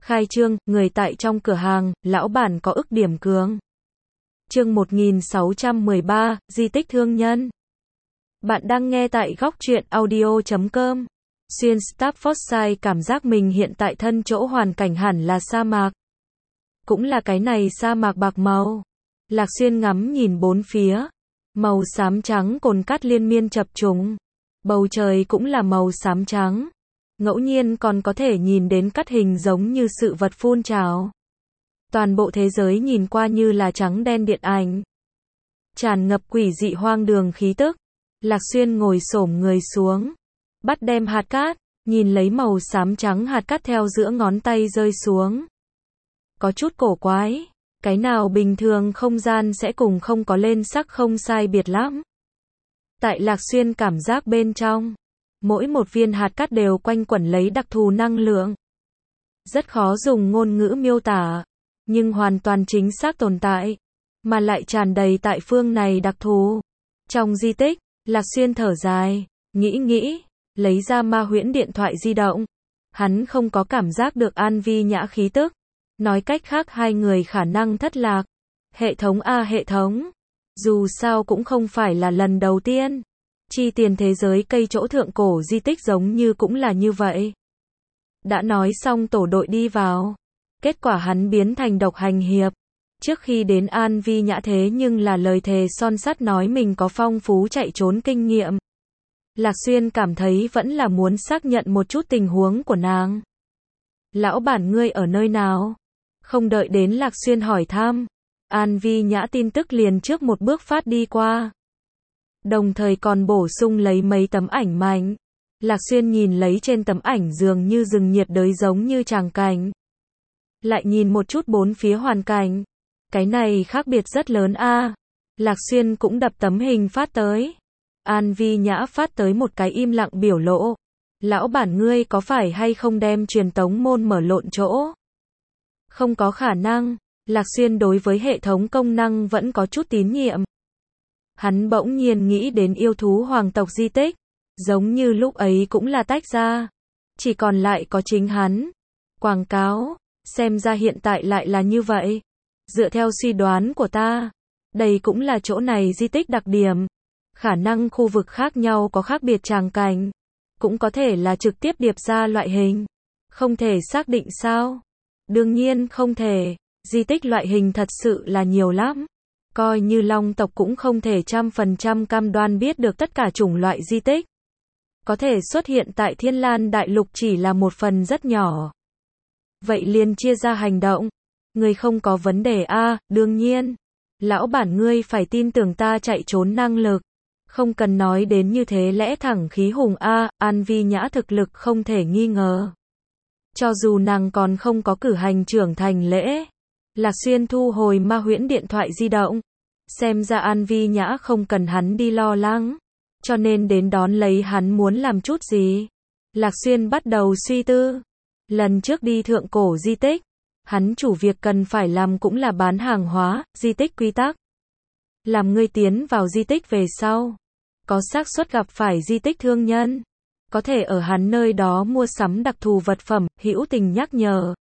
Khai trương, người tại trong cửa hàng, lão bản có ức điểm cường. Chương 1613, di tích thương nhân. Bạn đang nghe tại góc truyện audio.com. Xuyên Staffordshire cảm giác mình hiện tại thân chỗ hoàn cảnh hẳn là sa mạc. Cũng là cái này sa mạc bạc màu. Lạc Xuyên ngắm nhìn bốn phía. Màu xám trắng cồn cát liên miên chập trùng. Bầu trời cũng là màu xám trắng. Ngẫu nhiên còn có thể nhìn đến cắt hình giống như sự vật phun trào. Toàn bộ thế giới nhìn qua như là trắng đen điện ảnh. Tràn ngập quỷ dị hoang đường khí tức. Lạc Xuyên ngồi xổm người xuống. Bắt đem hạt cát, nhìn lấy màu xám trắng hạt cát theo giữa ngón tay rơi xuống. Có chút cổ quái. Cái nào bình thường không gian sẽ cùng không có lên sắc không sai biệt lắm. Tại Lạc Xuyên cảm giác bên trong. Mỗi một viên hạt cát đều quanh quẩn lấy đặc thù năng lượng. Rất khó dùng ngôn ngữ miêu tả. Nhưng hoàn toàn chính xác tồn tại. Mà lại tràn đầy tại phương này đặc thù. Trong di tích, Lạc Xuyên thở dài. Nghĩ. Lấy ra ma huyễn điện thoại di động. Hắn không có cảm giác được An Vi Nhã khí tức. Nói cách khác hai người khả năng thất lạc. Hệ thống hệ thống. Dù sao cũng không phải là lần đầu tiên. Chi tiền thế giới cây chỗ thượng cổ di tích giống như cũng là như vậy. Đã nói xong tổ đội đi vào. Kết quả hắn biến thành độc hành hiệp. Trước khi đến An Vi Nhã thế nhưng là lời thề son sắt nói mình có phong phú chạy trốn kinh nghiệm. Lạc Xuyên cảm thấy vẫn là muốn xác nhận một chút tình huống của nàng. Lão bản ngươi ở nơi nào? Không đợi đến Lạc Xuyên hỏi thăm. An Vi Nhã tin tức liền trước một bước phát đi qua. Đồng thời còn bổ sung lấy mấy tấm ảnh mạnh. Lạc Xuyên nhìn lấy trên tấm ảnh dường như rừng nhiệt đới giống như tràng cảnh. Lại nhìn một chút bốn phía hoàn cảnh. Cái này khác biệt rất lớn a. Lạc Xuyên cũng đập tấm hình phát tới. An Vi Nhã phát tới một cái im lặng biểu lộ. Lão bản ngươi có phải hay không đem truyền tống môn mở lộn chỗ? Không có khả năng. Lạc Xuyên đối với hệ thống công năng vẫn có chút tín nhiệm. Hắn bỗng nhiên nghĩ đến yêu thú hoàng tộc di tích. Giống như lúc ấy cũng là tách ra. Chỉ còn lại có chính hắn. Quảng cáo. Xem ra hiện tại lại là như vậy. Dựa theo suy đoán của ta. Đây cũng là chỗ này di tích đặc điểm. Khả năng khu vực khác nhau có khác biệt tràng cảnh. Cũng có thể là trực tiếp điệp ra loại hình. Không thể xác định sao? Đương nhiên không thể. Di tích loại hình thật sự là nhiều lắm. Coi như Long tộc cũng không thể 100% cam đoan biết được tất cả chủng loại di tích. Có thể xuất hiện tại Thiên Lan Đại Lục chỉ là một phần rất nhỏ. Vậy liền chia ra hành động. Người không có vấn đề đương nhiên. Lão bản ngươi phải tin tưởng ta chạy trốn năng lực. Không cần nói đến như thế lẽ thẳng khí hùng An Vi Nhã thực lực không thể nghi ngờ. Cho dù nàng còn không có cử hành trưởng thành lễ. Lạc Xuyên thu hồi ma huyễn điện thoại di động. Xem ra An Vi Nhã không cần hắn đi lo lắng. Cho nên đến đón lấy hắn muốn làm chút gì. Lạc Xuyên bắt đầu suy tư. Lần trước đi thượng cổ di tích. Hắn chủ việc cần phải làm cũng là bán hàng hóa, di tích quy tắc. Làm ngươi tiến vào di tích về sau. Có xác suất gặp phải di tích thương nhân. Có thể ở hắn nơi đó mua sắm đặc thù vật phẩm, hữu tình nhắc nhở.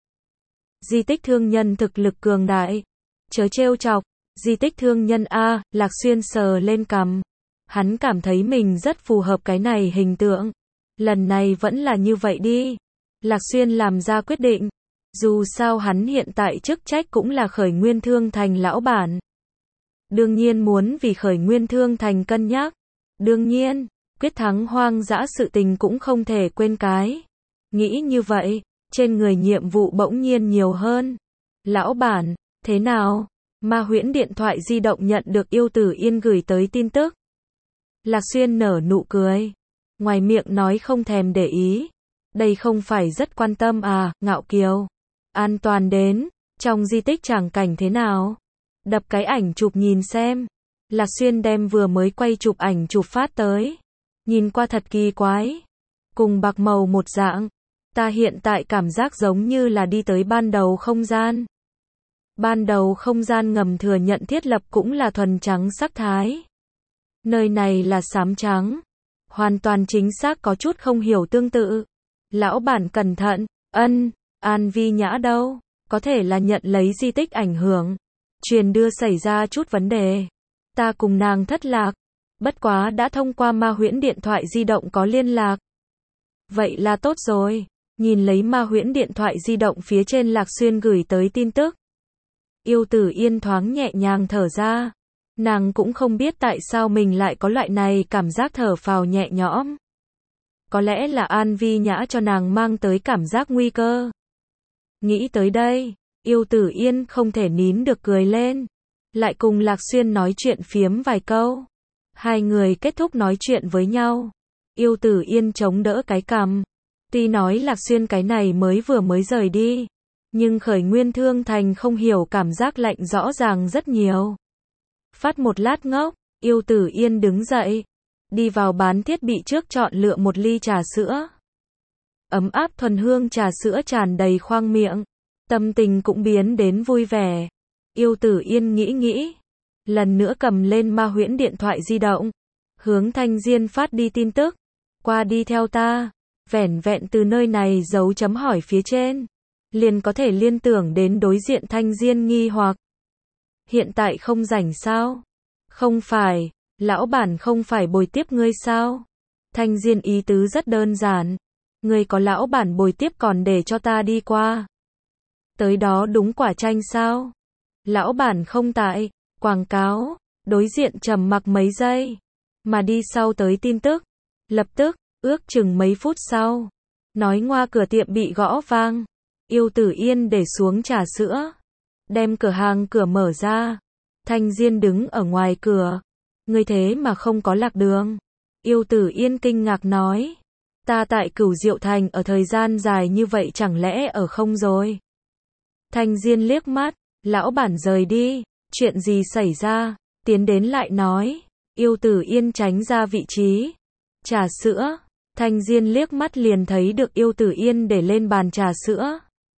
Di tích thương nhân thực lực cường đại. Chớ trêu chọc. Di tích thương nhân Lạc Xuyên sờ lên cằm. Hắn cảm thấy mình rất phù hợp cái này hình tượng. Lần này vẫn là như vậy đi. Lạc Xuyên làm ra quyết định. Dù sao hắn hiện tại chức trách cũng là Khởi Nguyên Thương Thành lão bản. Đương nhiên muốn vì Khởi Nguyên Thương Thành cân nhắc. Đương nhiên, quyết thắng hoang dã sự tình cũng không thể quên cái. Nghĩ như vậy, trên người nhiệm vụ bỗng nhiên nhiều hơn. Lão bản, thế nào? Ma huyễn điện thoại di động nhận được Yêu Tử Yên gửi tới tin tức. Lạc Xuyên nở nụ cười. Ngoài miệng nói không thèm để ý. Đây không phải rất quan tâm Ngạo Kiều. An toàn đến, trong di tích tràng cảnh thế nào? Đập cái ảnh chụp nhìn xem. Lạc Xuyên đem vừa mới quay chụp ảnh chụp phát tới. Nhìn qua thật kỳ quái. Cùng bạc màu một dạng. Ta hiện tại cảm giác giống như là đi tới ban đầu không gian. Ban đầu không gian ngầm thừa nhận thiết lập cũng là thuần trắng sắc thái. Nơi này là xám trắng. Hoàn toàn chính xác có chút không hiểu tương tự. Lão bản cẩn thận, An Vi Nhã đâu? Có thể là nhận lấy di tích ảnh hưởng. Truyền đưa xảy ra chút vấn đề. Ta cùng nàng thất lạc. Bất quá đã thông qua ma huyễn điện thoại di động có liên lạc. Vậy là tốt rồi. Nhìn lấy ma huyễn điện thoại di động phía trên Lạc Xuyên gửi tới tin tức. Yêu Tử Yên thoáng nhẹ nhàng thở ra. Nàng cũng không biết tại sao mình lại có loại này cảm giác thở phào nhẹ nhõm. Có lẽ là An Vi Nhã cho nàng mang tới cảm giác nguy cơ. Nghĩ tới đây, Yêu Tử Yên không thể nín được cười lên. Lại cùng Lạc Xuyên nói chuyện phiếm vài câu. Hai người kết thúc nói chuyện với nhau. Yêu Tử Yên chống đỡ cái cằm. Tuy nói Lạc Xuyên cái này mới rời đi. Nhưng Khởi Nguyên Thương Thành không hiểu cảm giác lạnh rõ ràng rất nhiều. Phát một lát ngốc, Yêu Tử Yên đứng dậy. Đi vào bán thiết bị trước chọn lựa một ly trà sữa. Ấm áp thuần hương trà sữa tràn đầy khoang miệng. Tâm tình cũng biến đến vui vẻ. Yêu Tử Yên nghĩ. Lần nữa cầm lên ma huyễn điện thoại di động. Hướng Thanh Diên phát đi tin tức. Qua đi theo ta. Vẻn vẹn từ nơi này dấu chấm hỏi phía trên. Liền có thể liên tưởng đến đối diện Thanh Diên nghi hoặc. Hiện tại không rảnh sao? Không phải, lão bản không phải bồi tiếp ngươi sao? Thanh Diên ý tứ rất đơn giản. Ngươi có lão bản bồi tiếp còn để cho ta đi qua. Tới đó đúng quả tranh sao? Lão bản không tại, quảng cáo, đối diện trầm mặc mấy giây. Mà đi sau tới tin tức. Lập tức, ước chừng mấy phút sau. Nói ngoa cửa tiệm bị gõ vang. Yêu Tử Yên để xuống trà sữa. Đem cửa hàng cửa mở ra. Thanh Diên đứng ở ngoài cửa. Ngươi thế mà không có lạc đường. Yêu Tử Yên kinh ngạc nói. Ta tại Cửu Diệu Thành ở thời gian dài như vậy chẳng lẽ ở không rồi. Thanh Diên liếc mắt. Lão bản rời đi. Chuyện gì xảy ra? Tiến đến lại nói. Yêu Tử Yên tránh ra vị trí. Trà sữa. Thanh Diên liếc mắt liền thấy được Yêu Tử Yên để lên bàn trà sữa.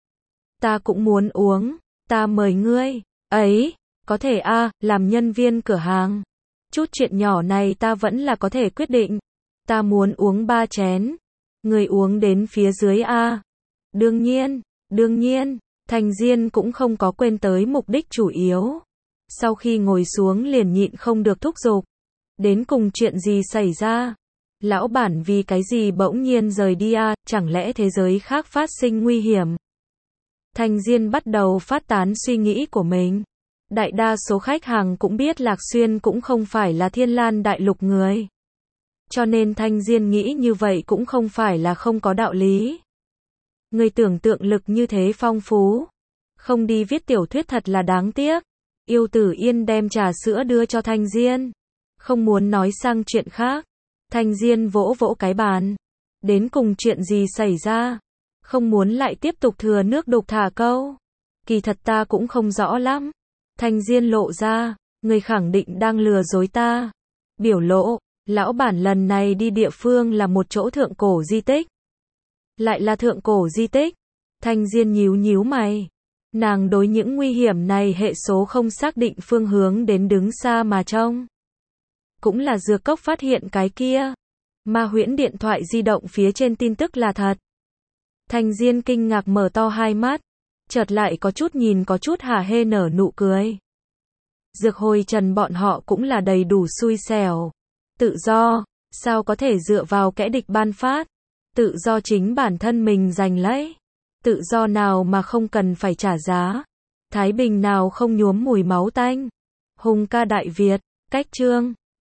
Ta cũng muốn uống. Ta mời ngươi. Ấy, có thể a, làm nhân viên cửa hàng. Chút chuyện nhỏ này ta vẫn là có thể quyết định. Ta muốn uống 3 chén. Người uống đến phía dưới a. Đương nhiên, Thanh Diên cũng không có quên tới mục đích chủ yếu. Sau khi ngồi xuống liền nhịn không được thúc giục. Đến cùng chuyện gì xảy ra? Lão bản vì cái gì bỗng nhiên rời đi a, chẳng lẽ thế giới khác phát sinh nguy hiểm? Thanh Diên bắt đầu phát tán suy nghĩ của mình. Đại đa số khách hàng cũng biết Lạc Xuyên cũng không phải là Thiên Lan đại lục người. Cho nên Thanh Diên nghĩ như vậy cũng không phải là không có đạo lý. Người tưởng tượng lực như thế phong phú. Không đi viết tiểu thuyết thật là đáng tiếc. Yêu Tử Yên đem trà sữa đưa cho Thanh Diên. Không muốn nói sang chuyện khác. Thanh Diên vỗ vỗ cái bàn. Đến cùng chuyện gì xảy ra? Không muốn lại tiếp tục thừa nước đục thả câu. Kỳ thật ta cũng không rõ lắm. Thanh Diên lộ ra. Người khẳng định đang lừa dối ta. Biểu lộ. Lão bản lần này đi địa phương là một chỗ thượng cổ di tích. Lại là thượng cổ di tích. Thanh Diên nhíu mày. Nàng đối những nguy hiểm này hệ số không xác định phương hướng đến đứng xa mà trông. Cũng là Dược Cốc phát hiện cái kia. Ma huyễn điện thoại di động phía trên tin tức là thật. Thanh Diên kinh ngạc mở to hai mắt. Chợt lại có chút nhìn có chút hả hê nở nụ cười. Dược Hồi Trần bọn họ cũng là đầy đủ xui xẻo. Tự do, sao có thể dựa vào kẻ địch ban phát. Tự do chính bản thân mình giành lấy. Tự do nào mà không cần phải trả giá. Thái bình nào không nhuốm mùi máu tanh. Hùng ca Đại Việt, cách chương